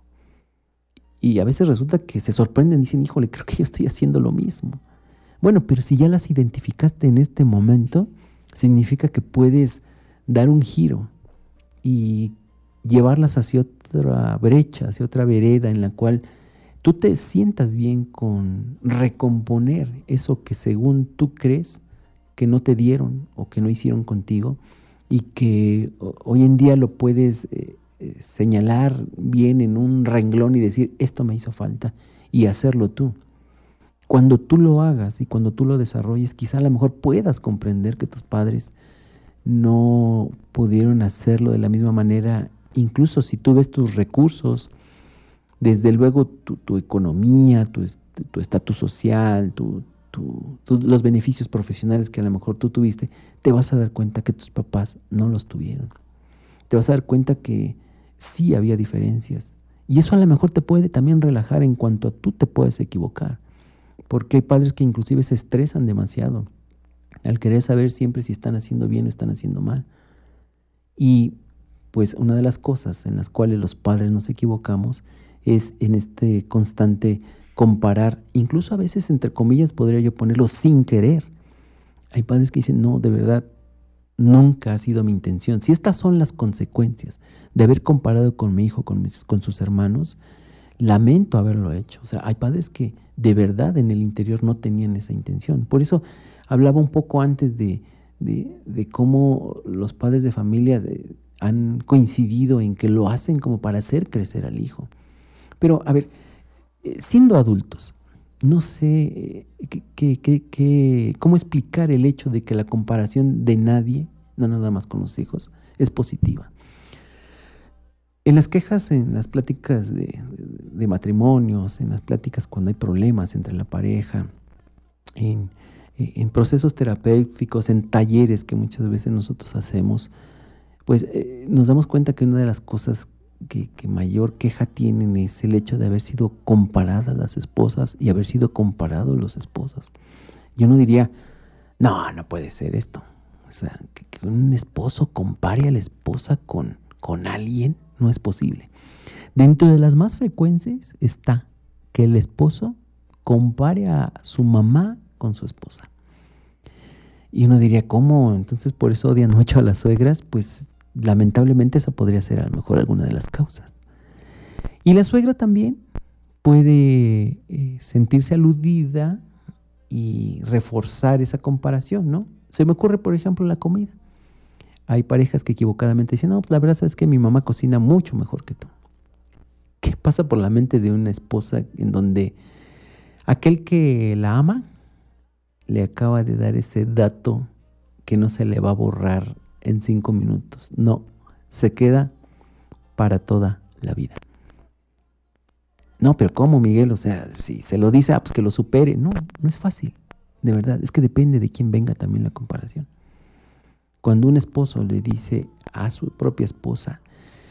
S6: Y a veces resulta que se sorprenden, dicen, híjole, creo que yo estoy haciendo lo mismo. Bueno, pero si ya las identificaste en este momento, significa que puedes dar un giro y llevarlas hacia otra brecha, hacia otra vereda en la cual tú te sientas bien con recomponer eso que según tú crees que no te dieron o que no hicieron contigo y que hoy en día lo puedes eh, eh, señalar bien en un renglón y decir, esto me hizo falta, y hacerlo tú. Cuando tú lo hagas y cuando tú lo desarrolles, quizá a lo mejor puedas comprender que tus padres no pudieron hacerlo de la misma manera, incluso si tú ves tus recursos, desde luego tu, tu economía, tu estatus social, tu, tu, tu, los beneficios profesionales que a lo mejor tú tuviste, te vas a dar cuenta que tus papás no los tuvieron. Te vas a dar cuenta que sí había diferencias. Y eso a lo mejor te puede también relajar en cuanto a tú te puedes equivocar. Porque hay padres que inclusive se estresan demasiado al querer saber siempre si están haciendo bien o están haciendo mal. Y pues una de las cosas en las cuales los padres nos equivocamos es en este constante comparar, incluso a veces entre comillas podría yo ponerlo sin querer. Hay padres que dicen, no, de verdad, nunca ha sido mi intención. Si estas son las consecuencias de haber comparado con mi hijo, con, mis, con sus hermanos, lamento haberlo hecho. O sea, hay padres que de verdad en el interior no tenían esa intención. Por eso hablaba un poco antes de, de, de cómo los padres de familia de, han coincidido en que lo hacen como para hacer crecer al hijo. Pero, a ver, eh, siendo adultos, no sé eh, que, que, que, que, cómo explicar el hecho de que la comparación de nadie, no nada más con los hijos, es positiva. En las quejas, en las pláticas de, de, de matrimonios, en las pláticas cuando hay problemas entre la pareja, en, en procesos terapéuticos, en talleres que muchas veces nosotros hacemos, pues eh, nos damos cuenta que una de las cosas que, que mayor queja tienen es el hecho de haber sido comparadas las esposas y haber sido comparados los esposos. Yo no diría, no, no puede ser esto. O sea, que, que un esposo compare a la esposa con, con alguien, no es posible. Dentro de las más frecuentes está que el esposo compare a su mamá con su esposa. Y uno diría, ¿cómo? Entonces por eso odian mucho a las suegras. Pues lamentablemente esa podría ser a lo mejor alguna de las causas. Y la suegra también puede eh, sentirse aludida y reforzar esa comparación, ¿no? Se me ocurre, por ejemplo, la comida. Hay parejas que equivocadamente dicen, no, pues la verdad es que mi mamá cocina mucho mejor que tú. ¿Qué pasa por la mente de una esposa en donde Aquel que la ama le acaba de dar ese dato que no se le va a borrar en cinco minutos. No, se queda para toda la vida. No, pero ¿cómo, Miguel? O sea, si se lo dice, ah, pues que lo supere. No, no es fácil, de verdad. Es que depende de quién venga también la comparación. Cuando un esposo le dice a su propia esposa,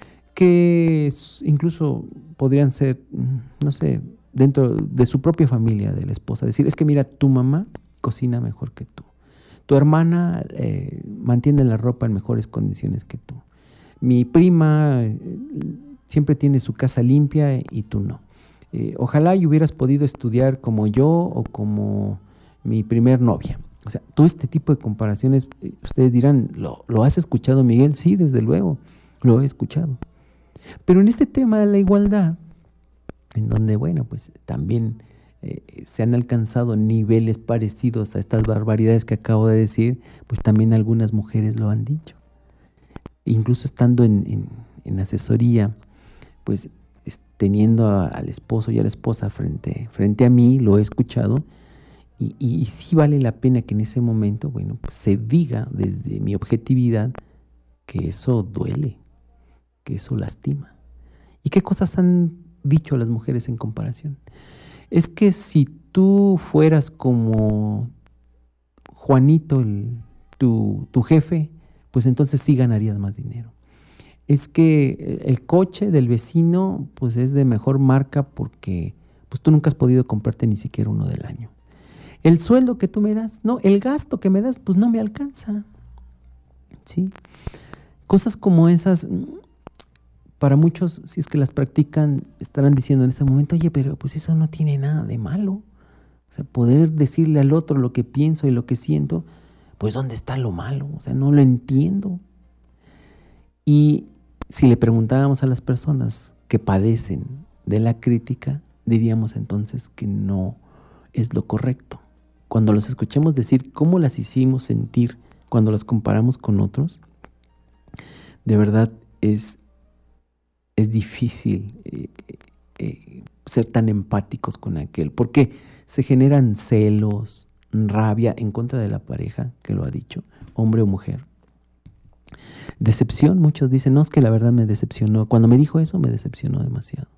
S6: que incluso podrían ser, no sé, dentro de su propia familia de la esposa, decir, es que mira, tu mamá cocina mejor que tú. Tu hermana eh, mantiene la ropa en mejores condiciones que tú. Mi prima eh, siempre tiene su casa limpia y tú no. Eh, ojalá y hubieras podido estudiar como yo o como mi primer novia. O sea, todo este tipo de comparaciones, eh, ustedes dirán, ¿lo, ¿lo has escuchado, Miguel? Sí, desde luego, lo he escuchado. Pero en este tema de la igualdad, en donde, bueno, pues también eh, se han alcanzado niveles parecidos a estas barbaridades que acabo de decir, pues también algunas mujeres lo han dicho. Incluso estando en, en, en asesoría, pues teniendo a, al esposo y a la esposa frente, frente a mí, lo he escuchado, y, y, y sí vale la pena que en ese momento, bueno, pues se diga desde mi objetividad que eso duele, que eso lastima. ¿Y qué cosas han dicho las mujeres en comparación? Es que si tú fueras como Juanito, el, tu, tu jefe, pues entonces sí ganarías más dinero. Es que el coche del vecino pues es de mejor marca porque pues tú nunca has podido comprarte ni siquiera uno del año. El sueldo que tú me das, no, el gasto que me das pues no me alcanza. ¿Sí? Cosas como esas, para muchos, si es que las practican, estarán diciendo en este momento, oye, pero pues eso no tiene nada de malo. O sea, poder decirle al otro lo que pienso y lo que siento, pues ¿dónde está lo malo? O sea, no lo entiendo. Y si le preguntábamos a las personas que padecen de la crítica, diríamos entonces que no es lo correcto. Cuando los escuchemos decir cómo las hicimos sentir cuando las comparamos con otros, de verdad es, es difícil eh, eh, ser tan empáticos con aquel, porque se generan celos, rabia en contra de la pareja, que lo ha dicho, hombre o mujer. Decepción, muchos dicen, no, es que la verdad me decepcionó. Cuando me dijo eso, me decepcionó demasiado.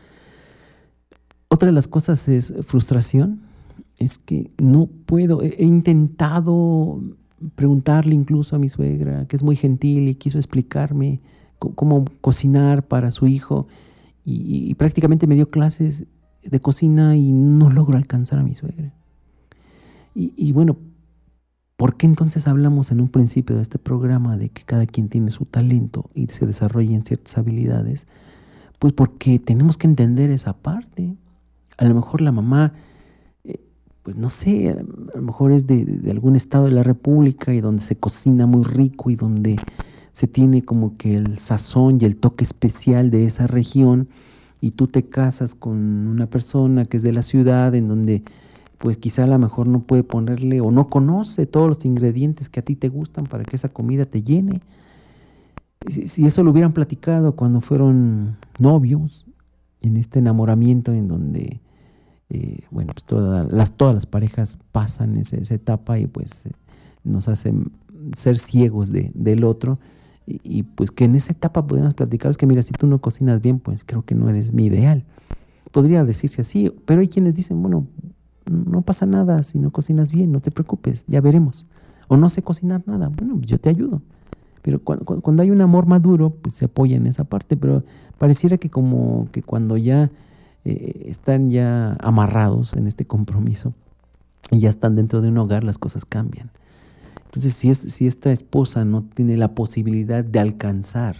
S6: Otra de las cosas es frustración. Es que no puedo, he, he intentado preguntarle incluso a mi suegra, que es muy gentil y quiso explicarme c- cómo cocinar para su hijo, y, y prácticamente me dio clases de cocina y no logro alcanzar a mi suegra. Y, y bueno, ¿por qué entonces hablamos en un principio de este programa de que cada quien tiene su talento y se desarrollen ciertas habilidades? Pues porque tenemos que entender esa parte. A lo mejor la mamá, eh, pues no sé, a lo mejor es de, de algún estado de la República y donde se cocina muy rico y donde se tiene como que el sazón y el toque especial de esa región, y tú te casas con una persona que es de la ciudad en donde pues quizá a lo mejor no puede ponerle o no conoce todos los ingredientes que a ti te gustan para que esa comida te llene. Si, si eso lo hubieran platicado cuando fueron novios, en este enamoramiento en donde, eh, bueno, pues toda, las, todas las parejas pasan ese, esa etapa y pues eh, nos hacen ser ciegos de, del otro, y, y pues que en esa etapa podríamos platicar, es que mira, si tú no cocinas bien, pues creo que no eres mi ideal. Podría decirse así, pero hay quienes dicen, bueno, no pasa nada si no cocinas bien, no te preocupes, ya veremos. O no sé cocinar nada, bueno, yo te ayudo. Pero cuando, cuando hay un amor maduro, pues se apoya en esa parte, pero pareciera que como que cuando ya eh, están ya amarrados en este compromiso y ya están dentro de un hogar, las cosas cambian. Entonces, si, es, si esta esposa no tiene la posibilidad de alcanzar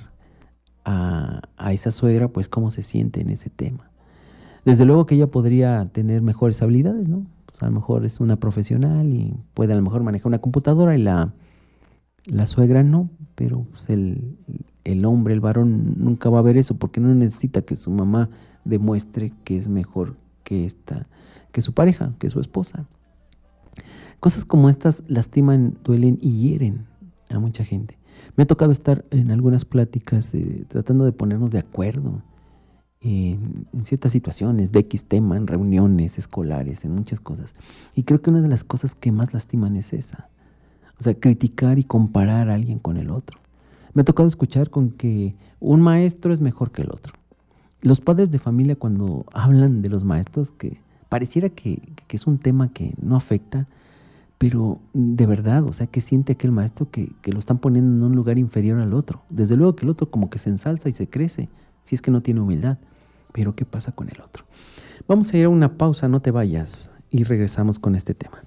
S6: a, a esa suegra, pues ¿cómo se siente en ese tema? Desde luego que ella podría tener mejores habilidades, ¿no? Pues a lo mejor es una profesional y puede a lo mejor manejar una computadora y la, la suegra no, pero pues el, el hombre, el varón, nunca va a ver eso porque no necesita que su mamá demuestre que es mejor que esta, que su pareja, que su esposa. Cosas como estas lastiman, duelen y hieren a mucha gente. Me ha tocado estar en algunas pláticas eh, tratando de ponernos de acuerdo. en, en ciertas situaciones, de X tema, en reuniones escolares, en muchas cosas. Y creo que una de las cosas que más lastiman es esa. O sea, criticar y comparar a alguien con el otro. Me ha tocado escuchar con que un maestro es mejor que el otro. Los padres de familia, cuando hablan de los maestros, que pareciera que, que es un tema que no afecta, pero de verdad, o sea, que siente aquel maestro que, que lo están poniendo en un lugar inferior al otro. Desde luego que el otro como que se ensalza y se crece, si es que no tiene humildad. Pero ¿qué pasa con el otro? Vamos a ir a una pausa, no te vayas, y regresamos con este tema.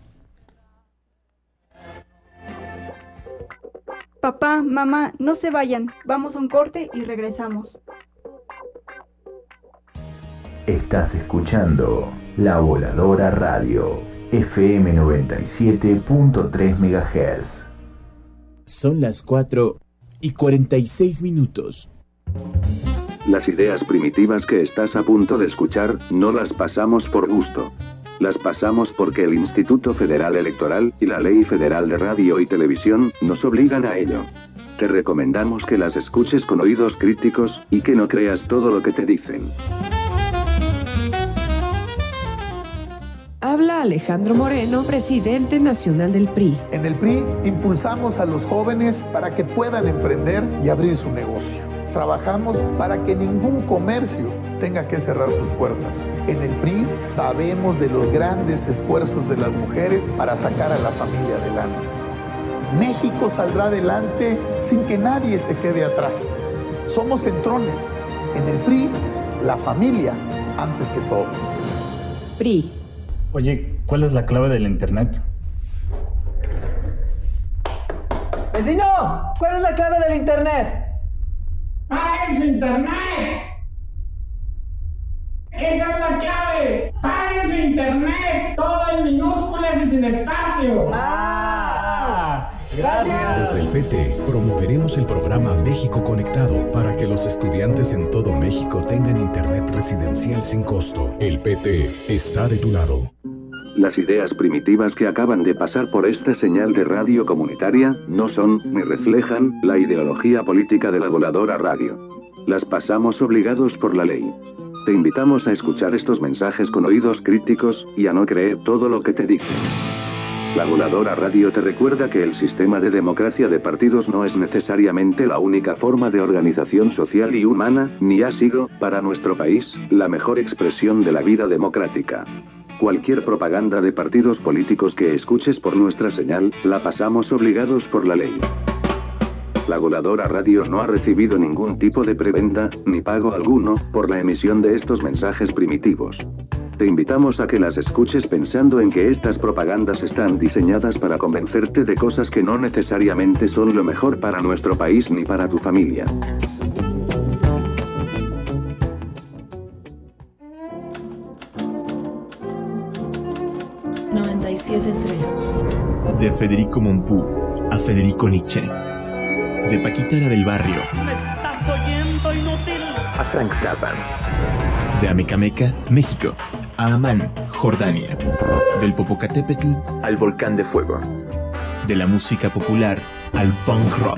S2: Papá, mamá, no se vayan. Vamos a un corte y regresamos.
S7: Estás escuchando La Voladora Radio, F M noventa y siete punto tres megahertz. Son las cuatro y cuarenta y seis minutos.
S8: Las ideas primitivas que estás a punto de escuchar, no las pasamos por gusto. Las pasamos porque el Instituto Federal Electoral y la Ley Federal de Radio y Televisión nos obligan a ello. Te recomendamos que las escuches con oídos críticos y que no creas todo lo que te dicen.
S10: Habla Alejandro Moreno, presidente nacional del P R I.
S11: En el P R I impulsamos a los jóvenes para que puedan emprender y abrir su negocio. Trabajamos para que ningún comercio tenga que cerrar sus puertas. En el P R I sabemos de los grandes esfuerzos de las mujeres para sacar a la familia adelante. México saldrá adelante sin que nadie se quede atrás. Somos centrones. En el P R I, la familia antes que todo.
S10: P R I.
S12: Oye, ¿cuál es la clave del internet?
S13: ¡Vecino! ¿Cuál es la clave del internet?
S14: ¡Paren su internet! ¡Esa es la clave! ¡Paren su internet! Todo en minúsculas y sin espacio.
S13: ¡Ah! ¡Gracias!
S15: Desde el P T promoveremos el programa México Conectado para que los estudiantes en todo México tengan internet residencial sin costo. El P T está de tu lado.
S8: Las ideas primitivas que acaban de pasar por esta señal de radio comunitaria, no son, ni reflejan, la ideología política de la Voladora Radio. Las pasamos obligados por la ley. Te invitamos a escuchar estos mensajes con oídos críticos, y a no creer todo lo que te dicen. La Voladora Radio te recuerda que el sistema de democracia de partidos no es necesariamente la única forma de organización social y humana, ni ha sido, para nuestro país, la mejor expresión de la vida democrática. Cualquier propaganda de partidos políticos que escuches por nuestra señal, la pasamos obligados por la ley. La Voladora Radio no ha recibido ningún tipo de prebenda, ni pago alguno, por la emisión de estos mensajes primitivos. Te invitamos a que las escuches pensando en que estas propagandas están diseñadas para convencerte de cosas que no necesariamente son lo mejor para nuestro país ni para tu familia.
S3: noventa y siete punto tres.
S16: De Federico Mompou a Federico Nietzsche. De Paquita la del Barrio.
S14: ¿Me estás oyendo, inútil?
S16: A Frank Zappa. De Amecameca, México, a Amán, Jordania. Del Popocatépetl al Volcán de Fuego. De la música popular al punk rock.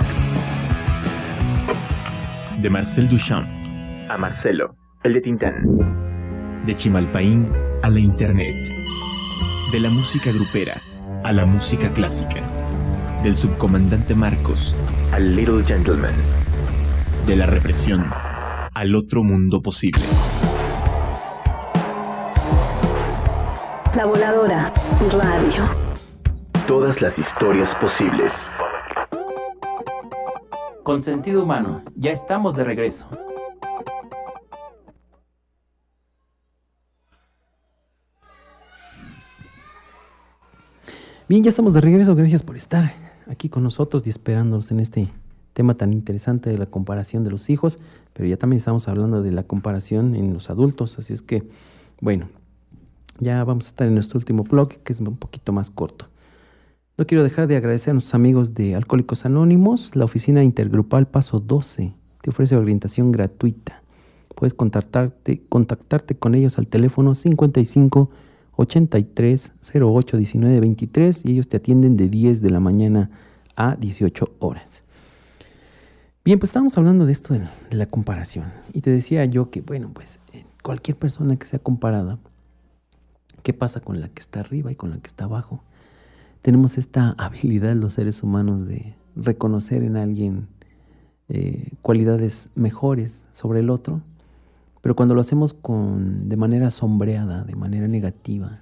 S16: De Marcel Duchamp a Marcelo, el de Tintán. De Chimalpaín a la internet. De la música grupera a la música clásica. Del subcomandante Marcos al Little Gentleman. De la represión al otro mundo posible.
S3: La Voladora Radio.
S16: Todas las historias posibles.
S1: Con sentido humano, ya estamos de regreso.
S6: Bien, ya estamos de regreso. Gracias por estar aquí con nosotros y esperándonos en este tema tan interesante de la comparación de los hijos, pero ya también estamos hablando de la comparación en los adultos, así es que, bueno, ya vamos a estar en nuestro último bloque, que es un poquito más corto. No quiero dejar de agradecer a nuestros amigos de Alcohólicos Anónimos. La oficina intergrupal Paso doce te ofrece orientación gratuita. Puedes contactarte, contactarte con ellos al teléfono cincuenta y cinco, ochenta y tres, cero ocho, diecinueve, veintitrés y ellos te atienden de diez de la mañana a dieciocho horas. Bien, pues estábamos hablando de esto de la, de la comparación. Y te decía yo que, bueno, pues cualquier persona que sea comparada, ¿qué pasa con la que está arriba y con la que está abajo? Tenemos esta habilidad los seres humanos de reconocer en alguien eh, cualidades mejores sobre el otro, pero cuando lo hacemos con, de manera sombreada, de manera negativa,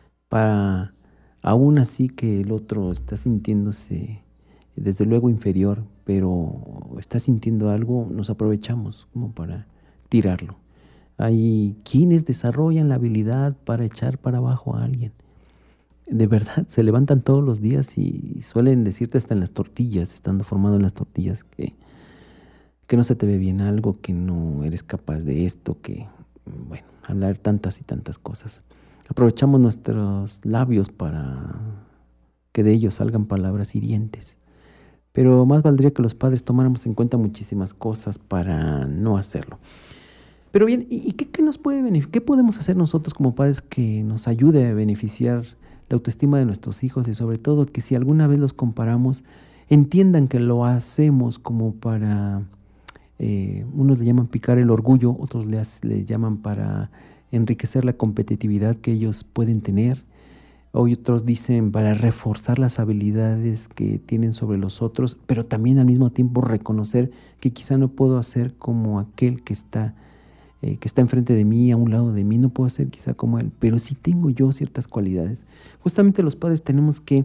S6: para aún así que el otro está sintiéndose desde luego inferior, pero está sintiendo algo, nos aprovechamos como para tirarlo. Hay quienes desarrollan la habilidad para echar para abajo a alguien. De verdad, se levantan todos los días y suelen decirte hasta en las tortillas, estando formado en las tortillas, que, que no se te ve bien algo, que no eres capaz de esto, que, bueno, hablar tantas y tantas cosas. Aprovechamos nuestros labios para que de ellos salgan palabras hirientes. Pero más valdría que los padres tomáramos en cuenta muchísimas cosas para no hacerlo. Pero bien, ¿y qué, qué nos puede beneficiar? ¿Qué podemos hacer nosotros como padres que nos ayude a beneficiar la autoestima de nuestros hijos? Y sobre todo que si alguna vez los comparamos, entiendan que lo hacemos como para, eh, unos le llaman picar el orgullo, otros le, le llaman para enriquecer la competitividad que ellos pueden tener. Hoy otros dicen para reforzar las habilidades que tienen sobre los otros, pero también al mismo tiempo reconocer que quizá no puedo hacer como aquel que está, eh, que está enfrente de mí, a un lado de mí, no puedo ser quizá como él, pero sí tengo yo ciertas cualidades. Justamente los padres tenemos que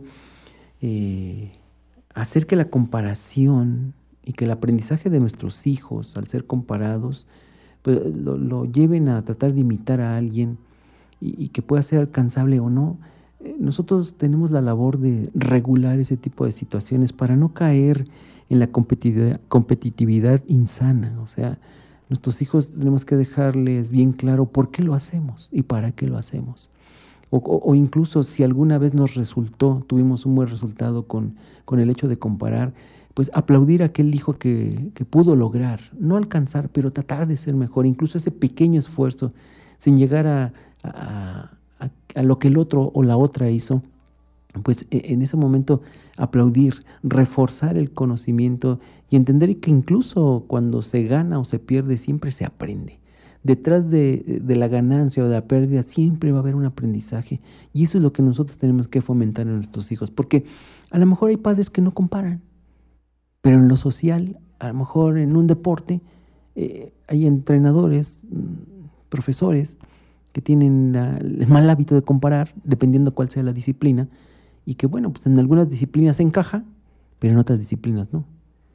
S6: eh, hacer que la comparación y que el aprendizaje de nuestros hijos, al ser comparados, pues lo, lo lleven a tratar de imitar a alguien y, y que pueda ser alcanzable o no. Nosotros tenemos la labor de regular ese tipo de situaciones para no caer en la competitividad, competitividad insana. O sea, nuestros hijos tenemos que dejarles bien claro por qué lo hacemos y para qué lo hacemos. O, o, o incluso si alguna vez nos resultó, tuvimos un buen resultado con, con el hecho de comparar, pues aplaudir a aquel hijo que, que pudo lograr, no alcanzar, pero tratar de ser mejor, incluso ese pequeño esfuerzo, sin llegar a, a A, a lo que el otro o la otra hizo, pues en ese momento aplaudir, reforzar el conocimiento y entender que incluso cuando se gana o se pierde siempre se aprende. Detrás de, de la ganancia o de la pérdida siempre va a haber un aprendizaje, y eso es lo que nosotros tenemos que fomentar en nuestros hijos, porque a lo mejor hay padres que no comparan, pero en lo social, a lo mejor en un deporte, eh, hay entrenadores, profesores, que tienen la, el mal hábito de comparar, dependiendo cuál sea la disciplina, y que bueno, pues en algunas disciplinas encaja, pero en otras disciplinas no.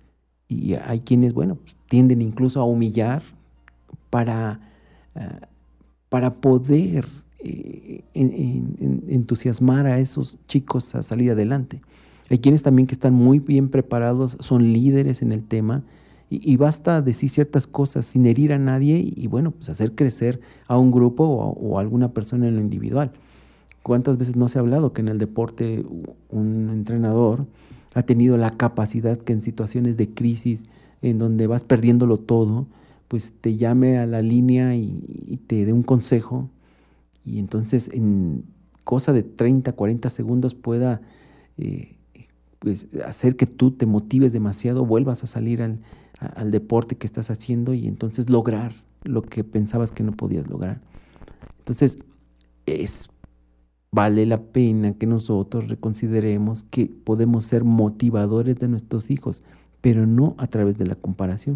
S6: Y hay quienes, bueno, pues tienden incluso a humillar para, uh, para poder eh, en, en, entusiasmar a esos chicos a salir adelante. Hay quienes también que están muy bien preparados, son líderes en el tema, y basta decir ciertas cosas sin herir a nadie y, y bueno, pues hacer crecer a un grupo o a, o a alguna persona en lo individual. ¿Cuántas veces no se ha hablado que en el deporte un entrenador ha tenido la capacidad que en situaciones de crisis, en donde vas perdiéndolo todo, pues te llame a la línea y, y te dé un consejo, y entonces en cosa de treinta, cuarenta segundos pueda eh, pues hacer que tú te motives demasiado, vuelvas a salir al al deporte que estás haciendo y entonces lograr lo que pensabas que no podías lograr. Entonces, es, vale la pena que nosotros reconsideremos que podemos ser motivadores de nuestros hijos, pero no a través de la comparación.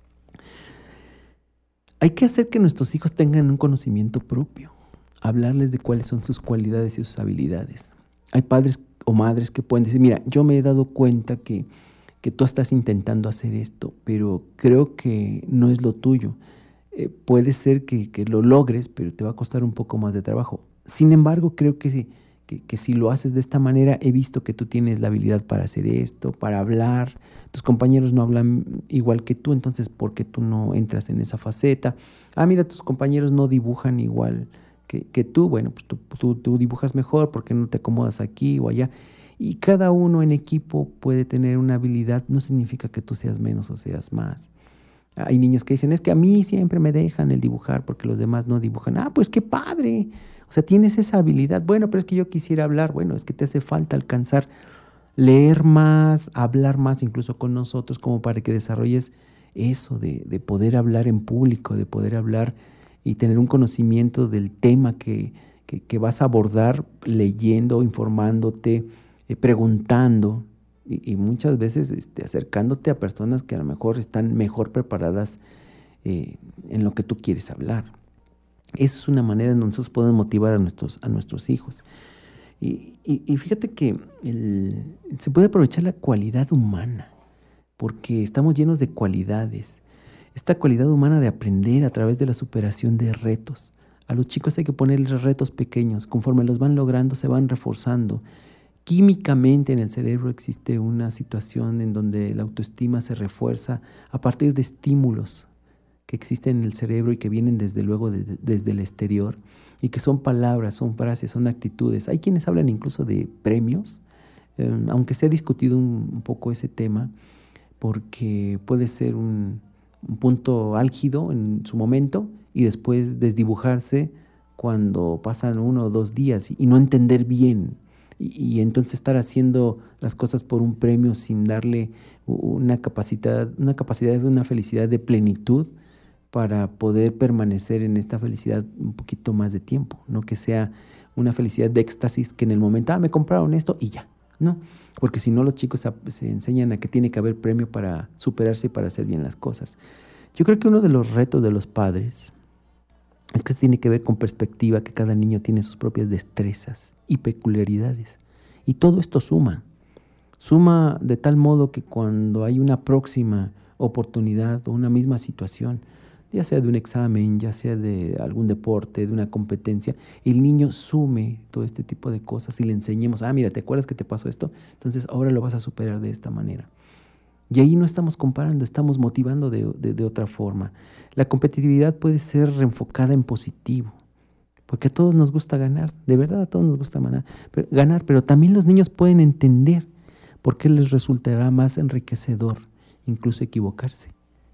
S6: Hay que hacer que nuestros hijos tengan un conocimiento propio, hablarles de cuáles son sus cualidades y sus habilidades. Hay padres o madres que pueden decir, mira, yo me he dado cuenta que que tú estás intentando hacer esto, pero creo que no es lo tuyo. Eh, puede ser que, que lo logres, pero te va a costar un poco más de trabajo. Sin embargo, creo que, sí, que, que si lo haces de esta manera, he visto que tú tienes la habilidad para hacer esto, para hablar. Tus compañeros no hablan igual que tú, entonces, ¿por qué tú no entras en esa faceta? Ah, mira, tus compañeros no dibujan igual que, que tú. Bueno, pues tú, tú, tú dibujas mejor, ¿por qué no te acomodas aquí o allá? Y cada uno en equipo puede tener una habilidad, no significa que tú seas menos o seas más. Hay niños que dicen, es que a mí siempre me dejan el dibujar porque los demás no dibujan. Ah, pues qué padre. O sea, tienes esa habilidad. Bueno, pero es que yo quisiera hablar. Bueno, es que te hace falta alcanzar leer más, hablar más incluso con nosotros, como para que desarrolles eso de, de poder hablar en público, de poder hablar y tener un conocimiento del tema que, que, que vas a abordar leyendo, informándote, eh, preguntando y, y muchas veces este, acercándote a personas que a lo mejor están mejor preparadas eh, en lo que tú quieres hablar. Esa es una manera en donde nosotros podemos motivar a nuestros, a nuestros hijos. Y, y, y fíjate que el, se puede aprovechar la cualidad humana, porque estamos llenos de cualidades. Esta cualidad humana de aprender a través de la superación de retos. A los chicos hay que ponerles retos pequeños. Conforme los van logrando, se van reforzando. Químicamente en el cerebro existe una situación en donde la autoestima se refuerza a partir de estímulos que existen en el cerebro y que vienen desde luego de, de, desde el exterior, y que son palabras, son frases, son actitudes. Hay quienes hablan incluso de premios, eh, aunque se ha discutido un, un poco ese tema, porque puede ser un, un punto álgido en su momento y después desdibujarse cuando pasan uno o dos días y, y no entender bien, y, y entonces estar haciendo las cosas por un premio sin darle una capacidad, una capacidad de una felicidad de plenitud, para poder permanecer en esta felicidad un poquito más de tiempo, no que sea una felicidad de éxtasis que en el momento, ah, me compraron esto y ya, no, porque si no los chicos se enseñan a que tiene que haber premio para superarse y para hacer bien las cosas. Yo creo que uno de los retos de los padres es que tiene que ver con perspectiva, que cada niño tiene sus propias destrezas y peculiaridades, y todo esto suma, suma de tal modo que cuando hay una próxima oportunidad o una misma situación, ya sea de un examen, ya sea de algún deporte, de una competencia, el niño sume todo este tipo de cosas y le enseñemos, ah, mira, ¿te acuerdas que te pasó esto? Entonces ahora lo vas a superar de esta manera. Y ahí no estamos comparando, estamos motivando de, de, de otra forma. La competitividad puede ser reenfocada en positivo, porque a todos nos gusta ganar, de verdad a todos nos gusta ganar, pero, ganar, pero también los niños pueden entender por qué les resultará más enriquecedor incluso equivocarse.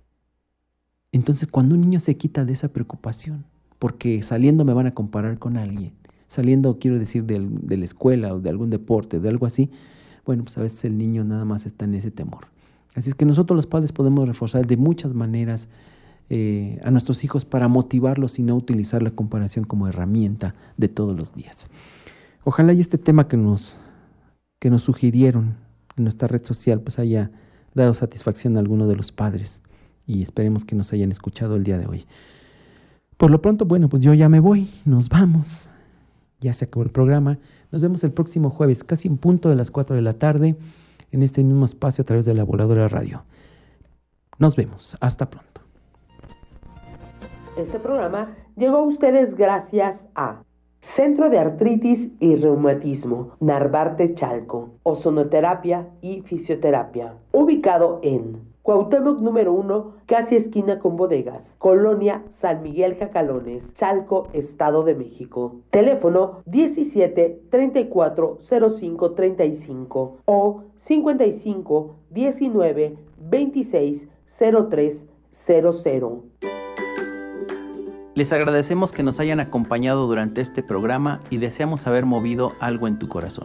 S6: Entonces, cuando un niño se quita de esa preocupación, porque saliendo me van a comparar con alguien, saliendo, quiero decir, de, de la escuela o de algún deporte, de algo así, bueno, pues a veces el niño nada más está en ese temor. Así es que nosotros los padres podemos reforzar de muchas maneras eh, a nuestros hijos para motivarlos y no utilizar la comparación como herramienta de todos los días. Ojalá y este tema que nos, que nos sugirieron en nuestra red social pues haya dado satisfacción a alguno de los padres, y esperemos que nos hayan escuchado el día de hoy. Por lo pronto, bueno, pues yo ya me voy, nos vamos. Ya se acabó el programa. Nos vemos el próximo jueves, casi en punto de las cuatro de la tarde, en este mismo espacio a través de la Voladora Radio. Nos vemos. Hasta pronto.
S4: Este programa llegó a ustedes gracias a Centro de Artritis y Reumatismo, Narvarte Chalco, Ozonoterapia y Fisioterapia, ubicado en Cuauhtémoc número uno, casi esquina con bodegas, Colonia San Miguel Jacalones, Chalco, Estado de México. Teléfono diecisiete, treinta y cuatro, cero cinco, treinta y cinco o cincuenta y cinco, diecinueve, veintiséis, cero tres cero cero.
S1: Les agradecemos que nos hayan acompañado durante este programa y deseamos haber movido algo en tu corazón.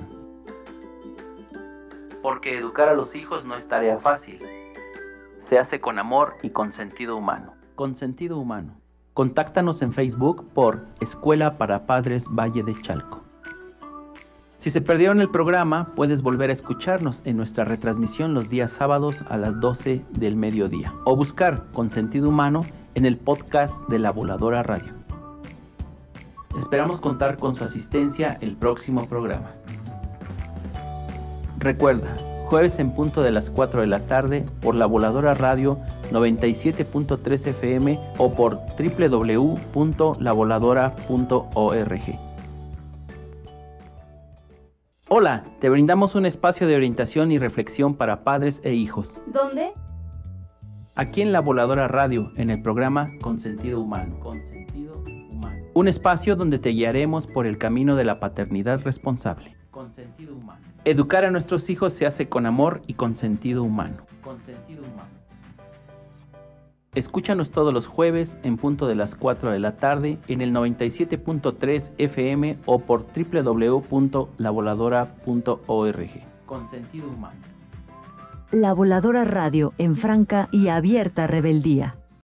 S1: Porque educar a los hijos no es tarea fácil. Se hace con amor y con sentido humano. Con sentido humano. Contáctanos en Facebook por Escuela para Padres Valle de Chalco. Si se perdieron el programa, puedes volver a escucharnos en nuestra retransmisión los días sábados a las doce del mediodía o buscar Con Sentido Humano en el podcast de La Voladora Radio. Esperamos contar con su asistencia el próximo programa. Recuerda, jueves en punto de las cuatro de la tarde por La Voladora Radio noventa y siete punto tres F M o por doble u doble u doble u punto la voladora punto org. Hola, te brindamos un espacio de orientación y reflexión para padres e hijos.
S2: ¿Dónde?
S1: Aquí en La Voladora Radio, en el programa Con Sentido Humano. Con Sentido Humano. Un espacio donde te guiaremos por el camino de la paternidad responsable. Con Sentido Humano. Educar a nuestros hijos se hace con amor y con sentido humano. Con sentido humano. Escúchanos todos los jueves en punto de las cuatro de la tarde en el noventa y siete punto tres F M o por doble u doble u doble u punto la voladora punto org. con sentido humano.
S3: La Voladora Radio en franca y abierta rebeldía.